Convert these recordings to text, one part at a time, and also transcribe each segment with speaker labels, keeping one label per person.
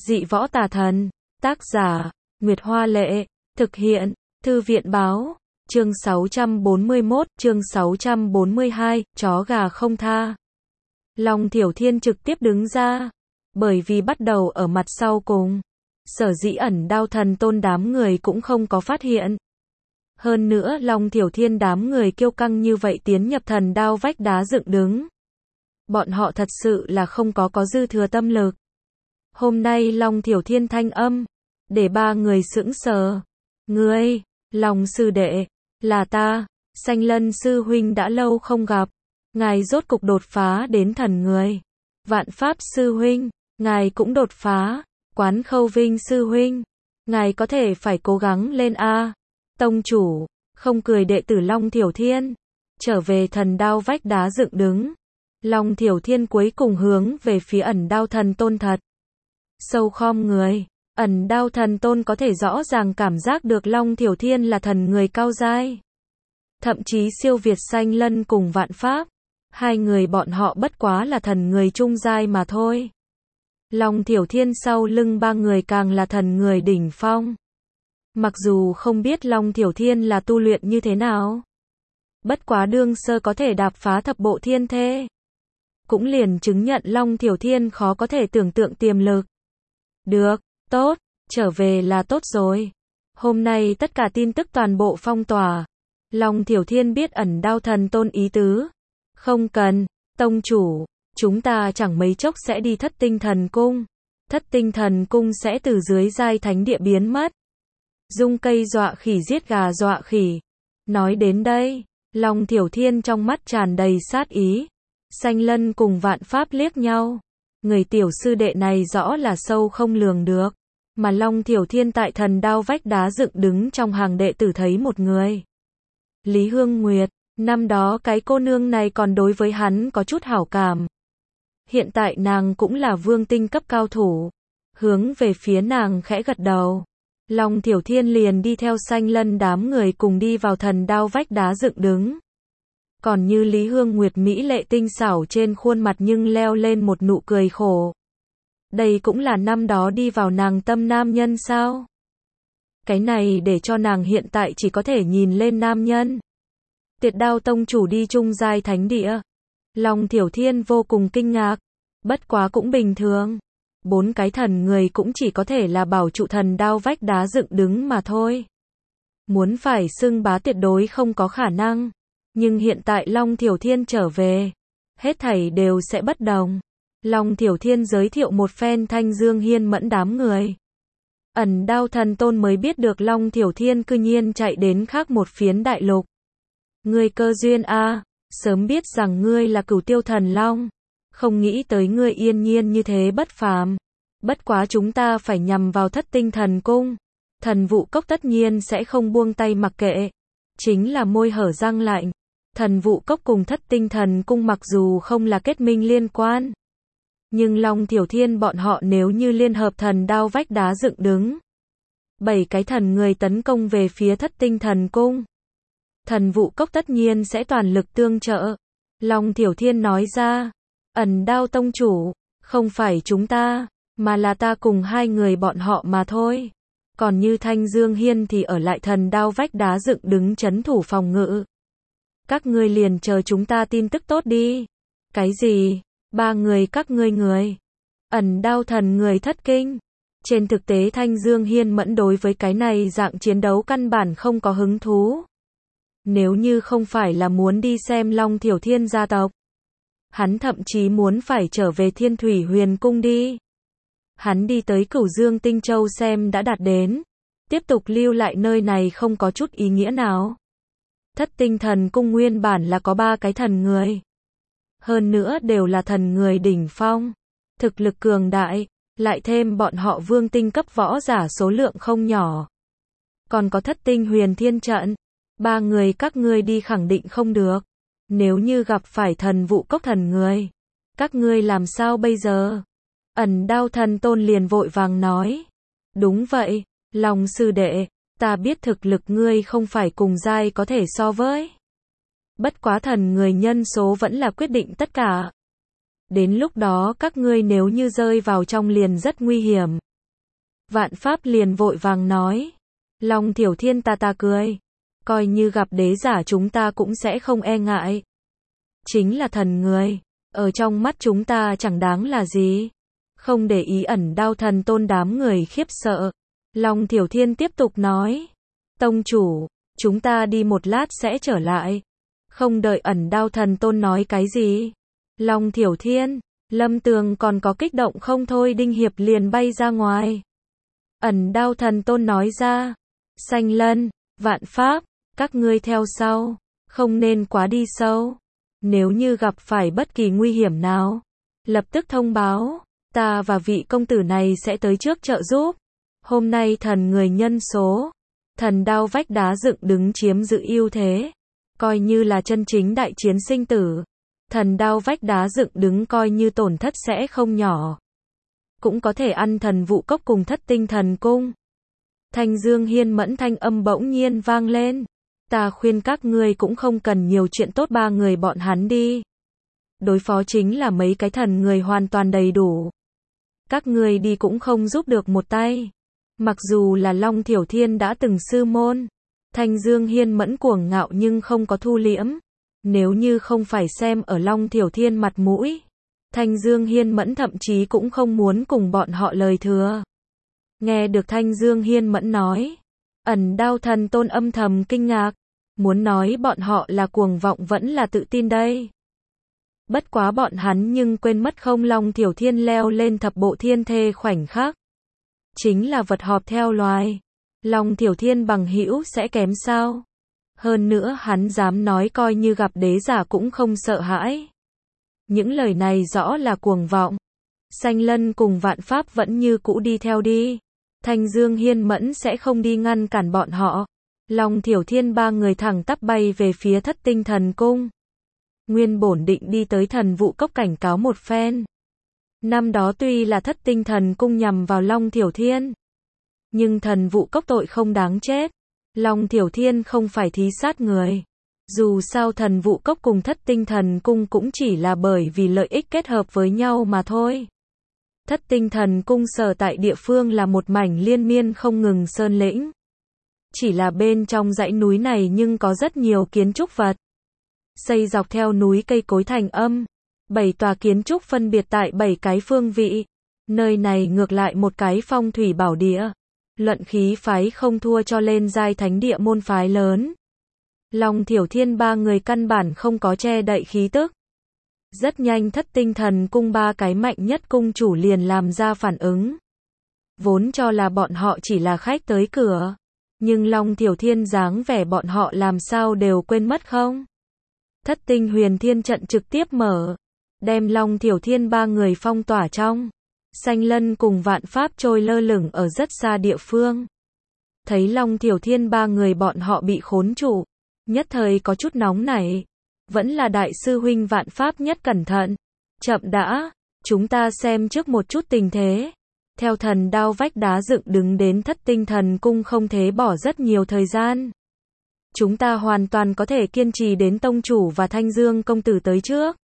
Speaker 1: Dị võ tà thần. Tác giả, Nguyệt Hoa Lệ. Thực hiện, Thư viện Báo. Chương 641, chương 642, chó gà không tha. Long Thiểu Thiên trực tiếp đứng ra. Bởi vì bắt đầu ở mặt sau cùng. Sở dĩ Ẩn Đao Thần Tôn đám người cũng không có phát hiện. Hơn nữa Long Thiểu Thiên đám người kiêu căng như vậy tiến nhập thần đao vách đá dựng đứng. Bọn họ thật sự là không có dư thừa tâm lực. Hôm nay Long Thiểu Thiên thanh âm, để ba người sững sờ. Ngươi, Long sư đệ, là ta, Xanh Lân sư huynh đã lâu không gặp. Ngài rốt cục đột phá đến thần người. Vạn Pháp sư huynh, ngài cũng đột phá. Quán Khâu Vinh sư huynh, ngài có thể phải cố gắng lên a. Tông chủ, không cười đệ tử Long Thiểu Thiên, trở về thần đao vách đá dựng đứng. Long Thiểu Thiên cuối cùng hướng về phía Ẩn Đao Thần Tôn thật sâu khom người. Ẩn Đao Thần Tôn có thể rõ ràng cảm giác được Long Thiểu Thiên là thần người cao giai, thậm chí siêu việt Xanh Lân cùng Vạn Pháp. Hai người bọn họ bất quá là thần người trung giai mà thôi. Long Thiểu Thiên sau lưng ba người càng là thần người đỉnh phong. Mặc dù không biết Long Thiểu Thiên là tu luyện như thế nào, bất quá đương sơ có thể đạp phá thập bộ thiên thê, cũng liền chứng nhận Long Thiểu Thiên khó có thể tưởng tượng tiềm lực. Được, tốt, trở về là tốt rồi. Hôm nay tất cả tin tức toàn bộ phong tỏa. Long Thiểu Thiên biết Ẩn Đao Thần Tôn ý tứ. Không cần, tông chủ, chúng ta chẳng mấy chốc sẽ đi Thất Tinh Thần Cung. Thất Tinh Thần Cung sẽ từ dưới giai thánh địa biến mất. Dung cây dọa khỉ giết gà dọa khỉ. Nói đến đây, Long Thiểu Thiên trong mắt tràn đầy sát ý. Xanh Lân cùng Vạn Pháp liếc nhau. Người tiểu sư đệ này rõ là sâu không lường được. Mà Long Thiểu Thiên tại thần đao vách đá dựng đứng trong hàng đệ tử thấy một người. Lý Hương Nguyệt, năm đó cái cô nương này còn đối với hắn có chút hảo cảm. Hiện tại nàng cũng là vương tinh cấp cao thủ. Hướng về phía nàng khẽ gật đầu. Long Thiểu Thiên liền đi theo Xanh Lân đám người cùng đi vào thần đao vách đá dựng đứng. Còn như Lý Hương Nguyệt mỹ lệ tinh xảo trên khuôn mặt nhưng leo lên một nụ cười khổ. Đây cũng là năm đó đi vào nàng tâm nam nhân sao? Cái này để cho nàng hiện tại chỉ có thể nhìn lên nam nhân. Tiệt Đao tông chủ đi trung giai thánh địa. Long Thiểu Thiên vô cùng kinh ngạc. Bất quá cũng bình thường. 4 cái thần người cũng chỉ có thể là bảo trụ thần đao vách đá dựng đứng mà thôi. Muốn phải xưng bá tuyệt đối không có khả năng. Nhưng hiện tại Long Thiểu Thiên trở về, hết thảy đều sẽ bất đồng. Long Thiểu Thiên giới thiệu một phen Thanh Dương Hiên Mẫn đám người. Ẩn Đao Thần Tôn mới biết được Long Thiểu Thiên cư nhiên chạy đến khác một phiến đại lục. Ngươi cơ duyên a, sớm biết rằng ngươi là Cửu Tiêu Thần Long, không nghĩ tới ngươi yên nhiên như thế bất phàm. Bất quá chúng ta phải nhằm vào Thất Tinh Thần Cung. Thần Vụ Cốc tất nhiên sẽ không buông tay mặc kệ. Chính là môi hở răng lạnh. Thần Vụ Cốc cùng Thất Tinh Thần Cung mặc dù không là kết minh liên quan, nhưng Long Thiểu Thiên bọn họ nếu như liên hợp thần đao vách đá dựng đứng, 7 cái thần người tấn công về phía Thất Tinh Thần Cung, Thần Vụ Cốc tất nhiên sẽ toàn lực tương trợ. Long Thiểu Thiên nói ra, Ẩn Đao tông chủ, không phải chúng ta, mà là ta cùng 2 người bọn họ mà thôi. Còn như Thanh Dương Hiên thì ở lại thần đao vách đá dựng đứng trấn thủ phòng ngự. Các ngươi liền chờ chúng ta tin tức tốt đi. Cái gì? 3 người các ngươi người. Ẩn Đao thần người thất kinh. Trên thực tế Thanh Dương Hiên Mẫn đối với cái này dạng chiến đấu căn bản không có hứng thú. Nếu như không phải là muốn đi xem Long Thiểu Thiên gia tộc, hắn thậm chí muốn phải trở về Thiên Thủy Huyền Cung đi. Hắn đi tới Cửu Dương Tinh Châu xem đã đạt đến. Tiếp tục lưu lại nơi này không có chút ý nghĩa nào. Thất Tinh Thần Cung nguyên bản là có 3 cái thần người. Hơn nữa đều là thần người đỉnh phong. Thực lực cường đại. Lại thêm bọn họ vương tinh cấp võ giả số lượng không nhỏ. Còn có Thất Tinh Huyền Thiên Trận. 3 người các ngươi đi khẳng định không được. Nếu như gặp phải Thần Vụ Cốc thần người, các ngươi làm sao bây giờ? Ẩn Đao Thần Tôn liền vội vàng nói. Đúng vậy, Long sư đệ, ta biết thực lực ngươi không phải cùng giai có thể so với. Bất quá thần người nhân số vẫn là quyết định tất cả. Đến lúc đó các ngươi nếu như rơi vào trong liền rất nguy hiểm. Vạn Pháp liền vội vàng nói. Long Thiểu Thiên ta cười. Coi như gặp đế giả chúng ta cũng sẽ không e ngại. Chính là thần người. Ở trong mắt chúng ta chẳng đáng là gì. Không để ý Ẩn Đao Thần Tôn đám người khiếp sợ. Long Thiểu Thiên tiếp tục nói. Tông chủ, chúng ta đi một lát sẽ trở lại. Không đợi Ẩn Đao Thần Tôn nói cái gì. Long Thiểu Thiên, Lâm Tường còn có kích động không thôi, Đinh Hiệp liền bay ra ngoài. Ẩn Đao Thần Tôn nói ra. Xanh Lân, Vạn Pháp, các ngươi theo sau. Không nên quá đi sâu. Nếu như gặp phải bất kỳ nguy hiểm nào, lập tức thông báo. Ta và vị công tử này sẽ tới trước trợ giúp. Hôm nay thần người nhân số, thần đao vách đá dựng đứng chiếm giữ ưu thế. Coi như là chân chính đại chiến sinh tử. Thần đao vách đá dựng đứng coi như tổn thất sẽ không nhỏ. Cũng có thể ăn thần vụ cốc cùng Thất Tinh Thần Cung. Thanh Dương Hiên Mẫn thanh âm bỗng nhiên vang lên. Ta khuyên các ngươi cũng không cần nhiều chuyện tốt, ba người bọn hắn đi. Đối phó chính là mấy cái thần người hoàn toàn đầy đủ. Các ngươi đi cũng không giúp được một tay. Mặc dù là Long Thiểu Thiên đã từng sư môn. Thanh Dương Hiên Mẫn cuồng ngạo nhưng không có thu liễm. Nếu như không phải xem ở Long Thiểu Thiên mặt mũi, Thanh Dương Hiên Mẫn thậm chí cũng không muốn cùng bọn họ lời thừa. Nghe được Thanh Dương Hiên Mẫn nói, Ẩn Đao Thần Tôn âm thầm kinh ngạc. Muốn nói bọn họ là cuồng vọng vẫn là tự tin đây. Bất quá bọn hắn nhưng quên mất không, Long Thiểu Thiên leo lên thập bộ thiên thê khoảnh khắc. Chính là vật họp theo loài. Long Thiểu Thiên bằng hữu sẽ kém sao? Hơn nữa hắn dám nói coi như gặp đế giả cũng không sợ hãi. Những lời này rõ là cuồng vọng. Xanh Lân cùng Vạn Pháp vẫn như cũ đi theo đi. Thanh Dương Hiên Mẫn sẽ không đi ngăn cản bọn họ. Long Thiểu Thiên ba người thẳng tắp bay về phía Thất Tinh Thần Cung. Nguyên bổn định đi tới thần vụ cốc cảnh cáo một phen. Năm đó tuy là Thất Tinh Thần Cung nhằm vào Long Thiểu Thiên, nhưng thần vụ cốc tội không đáng chết. Long Thiểu Thiên không phải thí sát người. Dù sao thần vụ cốc cùng Thất Tinh Thần Cung cũng chỉ là bởi vì lợi ích kết hợp với nhau mà thôi. Thất Tinh Thần Cung sở tại địa phương là một mảnh liên miên không ngừng sơn lĩnh. Chỉ là bên trong dãy núi này nhưng có rất nhiều kiến trúc vật. Xây dọc theo núi cây cối thành âm. 7 tòa kiến trúc phân biệt tại 7 cái phương vị. Nơi này ngược lại một cái phong thủy bảo địa. Luận khí phái không thua cho lên giai thánh địa môn phái lớn. Long Thiểu Thiên ba người căn bản không có che đậy khí tức. Rất nhanh Thất Tinh Thần Cung ba cái mạnh nhất cung chủ liền làm ra phản ứng. Vốn cho là bọn họ chỉ là khách tới cửa. Nhưng Long Thiểu Thiên dáng vẻ bọn họ làm sao đều quên mất không? Thất Tinh Huyền Thiên trận trực tiếp mở. Đem Long Thiểu Thiên ba người phong tỏa trong. Xanh Lân cùng Vạn Pháp trôi lơ lửng ở rất xa địa phương. Thấy Long Thiểu Thiên ba người bọn họ bị khốn trụ. Nhất thời có chút nóng nảy. Vẫn là đại sư huynh Vạn Pháp nhất cẩn thận. Chậm đã, chúng ta xem trước một chút tình thế. Theo thần đao vách đá dựng đứng đến Thất Tinh Thần Cung không thể bỏ rất nhiều thời gian. Chúng ta hoàn toàn có thể kiên trì đến tông chủ và Thanh Dương công tử tới trước.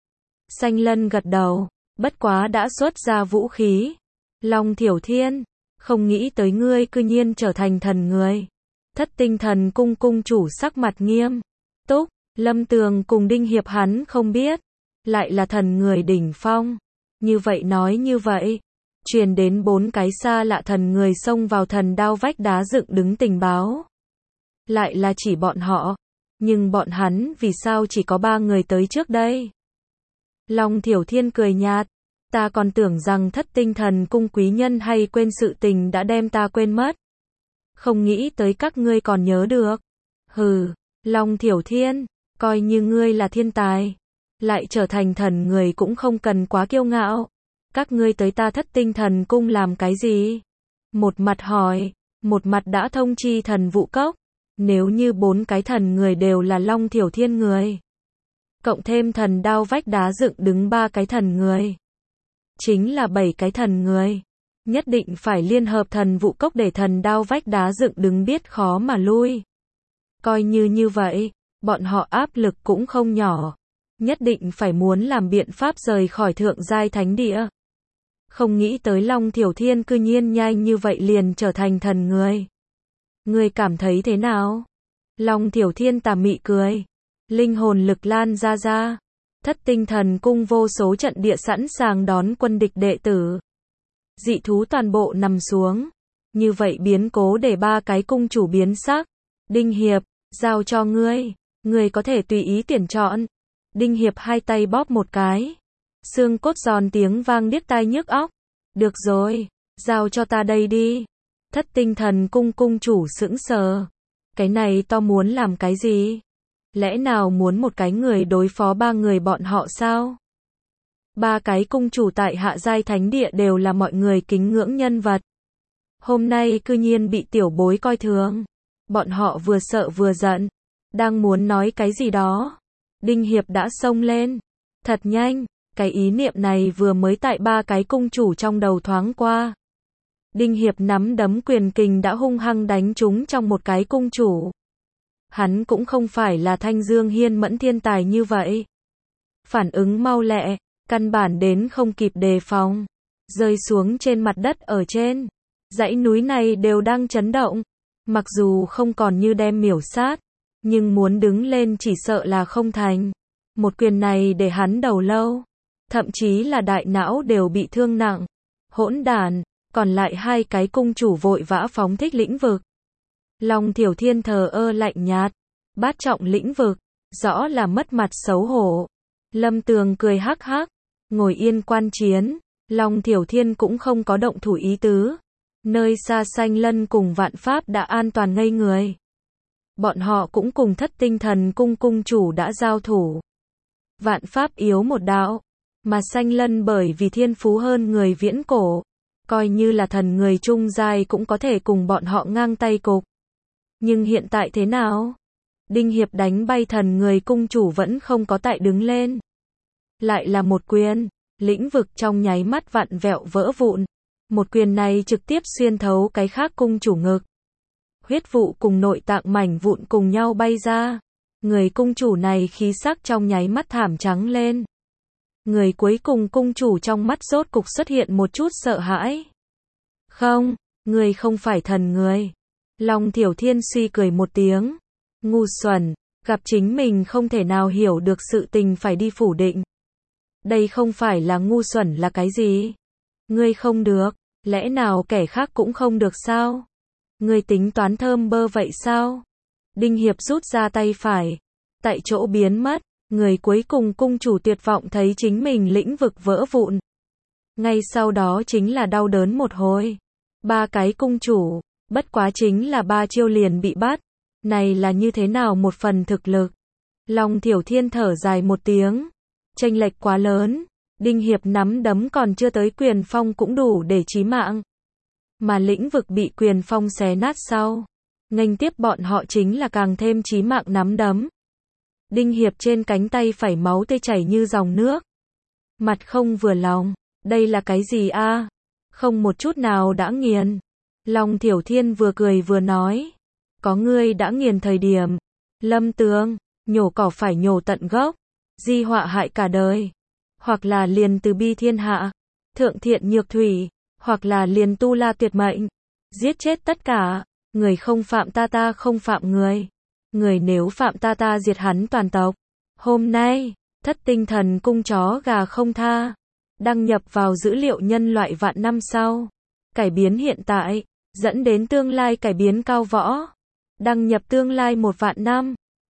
Speaker 1: Xanh Lân gật đầu, bất quá đã xuất ra vũ khí. Long Thiểu Thiên, không nghĩ tới ngươi cư nhiên trở thành thần người. Thất Tinh Thần Cung cung chủ sắc mặt nghiêm túc. Lâm Tường cùng Đinh Hiệp hắn không biết, lại là thần người đỉnh phong. Như vậy nói như vậy, truyền đến 4 cái xa lạ thần người xông vào thần đao vách đá dựng đứng tình báo. Lại là chỉ bọn họ, nhưng bọn hắn vì sao chỉ có 3 người tới trước đây? Long Thiểu Thiên cười nhạt, ta còn tưởng rằng Thất Tinh Thần Cung quý nhân hay quên sự tình đã đem ta quên mất. Không nghĩ tới các ngươi còn nhớ được. Hừ, Long Thiểu Thiên, coi như ngươi là thiên tài, lại trở thành thần người cũng không cần quá kiêu ngạo. Các ngươi tới ta Thất Tinh Thần Cung làm cái gì? Một mặt hỏi, một mặt đã thông chi thần vụ cốc. Nếu như 4 cái thần người đều là Long Thiểu Thiên người, cộng thêm thần đao vách đá dựng đứng 3 cái thần người, chính là 7 cái thần người. Nhất định phải liên hợp thần vụ cốc để thần đao vách đá dựng đứng biết khó mà lui. Coi như vậy, bọn họ áp lực cũng không nhỏ. Nhất định phải muốn làm biện pháp rời khỏi thượng giai thánh địa. Không nghĩ tới Long Thiểu Thiên cư nhiên nhanh như vậy liền trở thành thần người. Ngươi cảm thấy thế nào? Long Thiểu Thiên tà mị cười. Linh hồn lực lan ra. Thất tinh thần cung vô số trận địa sẵn sàng đón quân địch đệ tử. Dị thú toàn bộ nằm xuống. Như vậy biến cố để ba cái cung chủ biến sắc. Đinh Hiệp, giao cho ngươi. Ngươi có thể tùy ý tuyển chọn. Đinh Hiệp hai tay bóp một cái. Xương cốt giòn tiếng vang điếc tai nhức óc. Được rồi, giao cho ta đây đi. Thất tinh thần cung cung chủ sững sờ. Cái này to muốn làm cái gì? Lẽ nào muốn một cái người đối phó ba người bọn họ sao? Ba cái cung chủ tại Hạ Giai Thánh Địa đều là mọi người kính ngưỡng nhân vật. Hôm nay cư nhiên bị tiểu bối coi thường. Bọn họ vừa sợ vừa giận. Đang muốn nói cái gì đó. Đinh Hiệp đã xông lên. Thật nhanh, cái ý niệm này vừa mới tại ba cái cung chủ trong đầu thoáng qua. Đinh Hiệp nắm đấm quyền kình đã hung hăng đánh trúng trong một cái cung chủ. Hắn cũng không phải là Thanh Dương Hiên Mẫn thiên tài như vậy. Phản ứng mau lẹ, căn bản đến không kịp đề phòng. Rơi xuống trên mặt đất ở trên. Dãy núi này đều đang chấn động. Mặc dù không còn như đem miểu sát, nhưng muốn đứng lên chỉ sợ là không thành. Một quyền này để hắn đầu lâu. Thậm chí là đại não đều bị thương nặng. Hỗn đản, còn lại hai cái cung chủ vội vã phóng thích lĩnh vực. Long Thiểu Thiên thờ ơ lạnh nhạt. Bát trọng lĩnh vực, rõ là mất mặt xấu hổ. Lâm Tường cười hắc hắc, ngồi yên quan chiến. Long Thiểu Thiên cũng không có động thủ ý tứ. Nơi xa Xanh Lân cùng Vạn Pháp đã an toàn ngây người. Bọn họ cũng cùng Thất tinh thần cung cung chủ đã giao thủ. Vạn Pháp yếu một đạo, mà Xanh Lân bởi vì thiên phú hơn người viễn cổ, coi như là thần người trung giai cũng có thể cùng bọn họ ngang tay cục. Nhưng hiện tại thế nào? Đinh Hiệp đánh bay thần người cung chủ vẫn không có tại đứng lên. Lại là một quyền, lĩnh vực trong nháy mắt vặn vẹo vỡ vụn. Một quyền này trực tiếp xuyên thấu cái khác cung chủ ngực. Huyết vụ cùng nội tạng mảnh vụn cùng nhau bay ra. Người cung chủ này khí sắc trong nháy mắt thảm trắng lên. Người cuối cùng cung chủ trong mắt rốt cục xuất hiện một chút sợ hãi. Không, người không phải thần người. Long Thiểu Thiên suy cười một tiếng. Ngu xuẩn, gặp chính mình không thể nào hiểu được sự tình phải đi phủ định. Đây không phải là ngu xuẩn là cái gì? Ngươi không được, lẽ nào kẻ khác cũng không được sao? Ngươi tính toán thơm bơ vậy sao? Đinh Hiệp rút ra tay phải, tại chỗ biến mất. Người cuối cùng cung chủ tuyệt vọng thấy chính mình lĩnh vực vỡ vụn. Ngay sau đó chính là đau đớn một hồi. Ba cái cung chủ, bất quá chính là ba chiêu liền bị bắt. Này là như thế nào một phần thực lực? Long Thiểu Thiên thở dài một tiếng. Chênh lệch quá lớn. Đinh Hiệp nắm đấm còn chưa tới quyền phong cũng đủ để chí mạng. Mà lĩnh vực bị quyền phong xé nát sau. Nghênh tiếp bọn họ chính là càng thêm chí mạng nắm đấm. Đinh Hiệp trên cánh tay phải máu tươi chảy như dòng nước. Mặt không vừa lòng. Đây là cái gì a? Không một chút nào đã nghiền. Long Thiểu Thiên vừa cười vừa nói. Có ngươi đã nghiền thời điểm. Lâm Tường, nhổ cỏ phải nhổ tận gốc. Di họa hại cả đời. Hoặc là liền từ bi thiên hạ. Thượng thiện nhược thủy. Hoặc là liền tu la tuyệt mệnh. Giết chết tất cả. Người không phạm ta ta không phạm người. Người nếu phạm ta ta diệt hắn toàn tộc. Hôm nay, Thất tinh thần cung chó gà không tha. Đăng nhập vào dữ liệu nhân loại vạn năm sau. Cải biến hiện tại, dẫn đến tương lai cải biến cao võ. Đăng nhập tương lai 1 vạn năm.